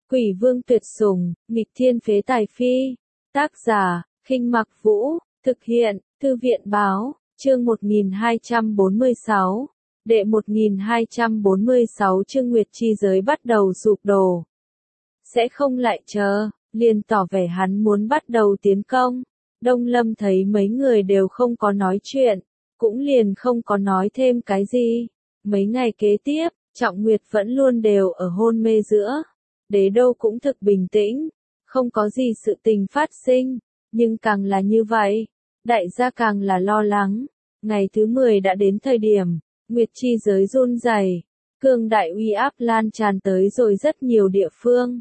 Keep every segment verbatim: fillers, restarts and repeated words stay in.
Quỷ vương tuyệt sủng, nghịch thiên phế tài phi. Tác giả, Khinh Mặc Vũ, thực hiện, Thư viện báo, chương một nghìn hai trăm bốn mươi sáu. Đệ một nghìn hai trăm bốn mươi sáu chương Nguyệt chi giới bắt đầu sụp đổ. Sẽ không lại chờ, liền tỏ vẻ hắn muốn bắt đầu tiến công. Đông Lâm thấy mấy người đều không có nói chuyện, cũng liền không có nói thêm cái gì. Mấy ngày kế tiếp, Trọng Nguyệt vẫn luôn đều ở hôn mê giữa. Đế đô cũng thực bình tĩnh, không có gì sự tình phát sinh, nhưng càng là như vậy, đại gia càng là lo lắng. Ngày thứ mười đã đến thời điểm, Nguyệt chi giới run rẩy, cường đại uy áp lan tràn tới rồi rất nhiều địa phương.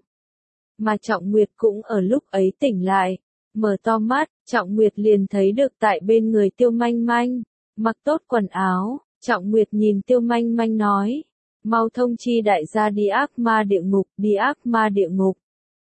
Mà Trọng Nguyệt cũng ở lúc ấy tỉnh lại, mở to mắt, Trọng Nguyệt liền thấy được tại bên người Tiêu Manh Manh, mặc tốt quần áo, Trọng Nguyệt nhìn Tiêu Manh Manh nói, mau thông chi đại gia đi ác ma địa ngục, đi ác ma địa ngục.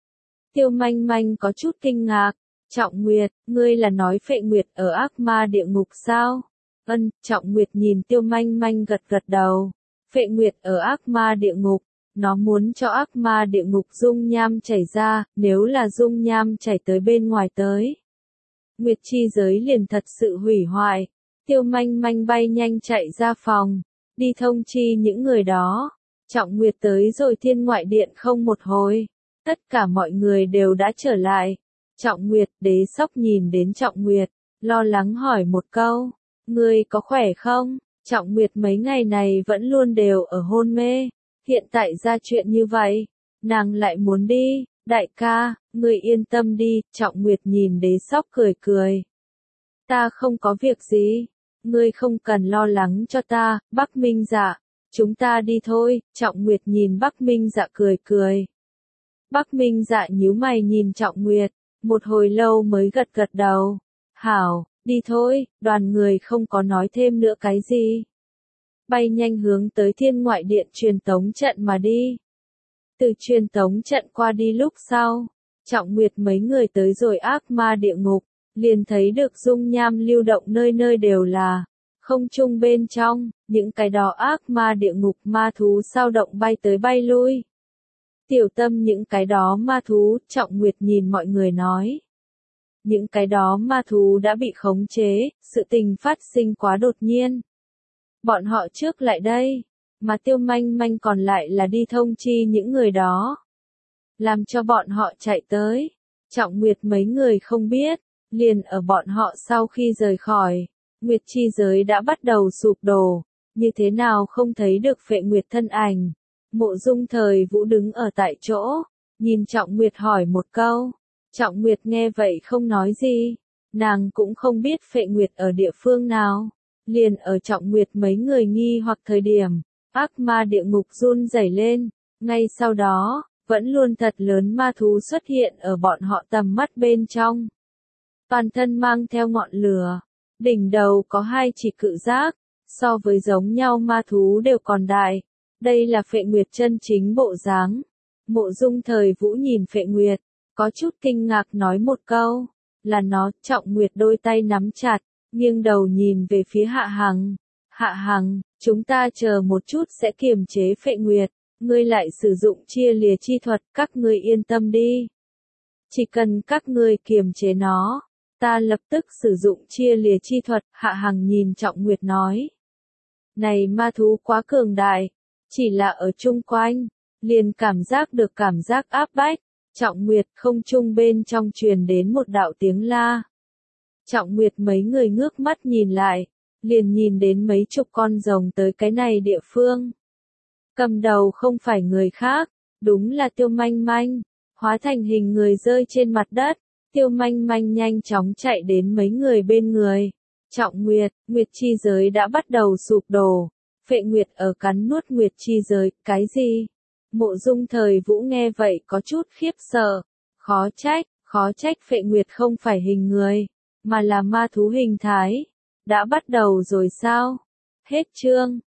Tiêu Manh Manh có chút kinh ngạc, Trọng Nguyệt, ngươi là nói Phệ Nguyệt ở ác ma địa ngục sao? Ân, Trọng Nguyệt nhìn Tiêu Manh Manh gật gật đầu, Phệ Nguyệt ở ác ma địa ngục, nó muốn cho ác ma địa ngục dung nham chảy ra, nếu là dung nham chảy tới bên ngoài tới. Nguyệt chi giới liền thật sự hủy hoại, Tiêu Manh Manh bay nhanh chạy ra phòng, đi thông chi những người đó. Trọng Nguyệt tới rồi Thiên Ngoại Điện không một hồi, tất cả mọi người đều đã trở lại. Trọng Nguyệt, Đế Sóc nhìn đến Trọng Nguyệt, lo lắng hỏi một câu, ngươi có khỏe không? Trọng Nguyệt mấy ngày này vẫn luôn đều ở hôn mê, hiện tại ra chuyện như vậy, nàng lại muốn đi. Đại ca, ngươi yên tâm đi, Trọng Nguyệt nhìn Đế Sóc cười cười. Ta không có việc gì, ngươi không cần lo lắng cho ta. Bắc Minh Dạ, chúng ta đi thôi. Trọng Nguyệt nhìn Bắc Minh Dạ cười cười. Bắc Minh Dạ nhíu mày nhìn Trọng Nguyệt, một hồi lâu mới gật gật đầu. Hảo, đi thôi. Đoàn người không có nói thêm nữa cái gì, bay nhanh hướng tới Thiên Ngoại Điện truyền tống trận mà đi. Từ truyền tống trận qua đi lúc sau, Trọng Nguyệt mấy người tới rồi ác ma địa ngục, liền thấy được dung nham lưu động nơi nơi đều là. Không trung bên trong, những cái đó ác ma địa ngục ma thú sao động bay tới bay lui. Tiểu Tâm những cái đó ma thú, Trọng Nguyệt nhìn mọi người nói. Những cái đó ma thú đã bị khống chế, sự tình phát sinh quá đột nhiên. Bọn họ trước lại đây, mà Tiêu Manh Manh còn lại là đi thông chi những người đó, làm cho bọn họ chạy tới. Trọng Nguyệt mấy người không biết, liền ở bọn họ sau khi rời khỏi, Nguyệt chi giới đã bắt đầu sụp đổ, như thế nào không thấy được Phệ Nguyệt thân ảnh. Mộ Dung Thời Vũ đứng ở tại chỗ, nhìn Trọng Nguyệt hỏi một câu. Trọng Nguyệt nghe vậy không nói gì, nàng cũng không biết Phệ Nguyệt ở địa phương nào. Liền ở Trọng Nguyệt mấy người nghi hoặc thời điểm, ác ma địa ngục run rẩy lên, ngay sau đó, vẫn luôn thật lớn ma thú xuất hiện ở bọn họ tầm mắt bên trong. Toàn thân mang theo ngọn lửa, đỉnh đầu có hai chỉ cự giác, so với giống nhau ma thú đều còn đại. Đây là Phệ Nguyệt chân chính bộ dáng. Mộ Dung Thời Vũ nhìn Phệ Nguyệt, có chút kinh ngạc nói một câu, là nó. Trọng Nguyệt đôi tay nắm chặt, nghiêng đầu nhìn về phía Hạ Hằng. Hạ Hằng, chúng ta chờ một chút sẽ kiềm chế Phệ Nguyệt, ngươi lại sử dụng chia lìa chi thuật, các ngươi yên tâm đi. Chỉ cần các ngươi kiềm chế nó, ta lập tức sử dụng chia lìa chi thuật. Hạ Hằng nhìn Trọng Nguyệt nói. Này ma thú quá cường đại, chỉ là ở chung quanh, liền cảm giác được cảm giác áp bách. Trọng Nguyệt, không trung bên trong truyền đến một đạo tiếng la. Trọng Nguyệt mấy người ngước mắt nhìn lại, liền nhìn đến mấy chục con rồng tới cái này địa phương. Cầm đầu không phải người khác, đúng là Tiêu Manh Manh, hóa thành hình người rơi trên mặt đất. Tiêu Manh Manh nhanh chóng chạy đến mấy người bên người. Trọng Nguyệt, Nguyệt chi giới đã bắt đầu sụp đổ. Phệ Nguyệt ở cắn nuốt Nguyệt chi giới, cái gì? Mộ Dung Thời Vũ nghe vậy có chút khiếp sợ. Khó trách, khó trách Phệ Nguyệt không phải hình người, mà là ma thú hình thái. Đã bắt đầu rồi sao? Hết chương.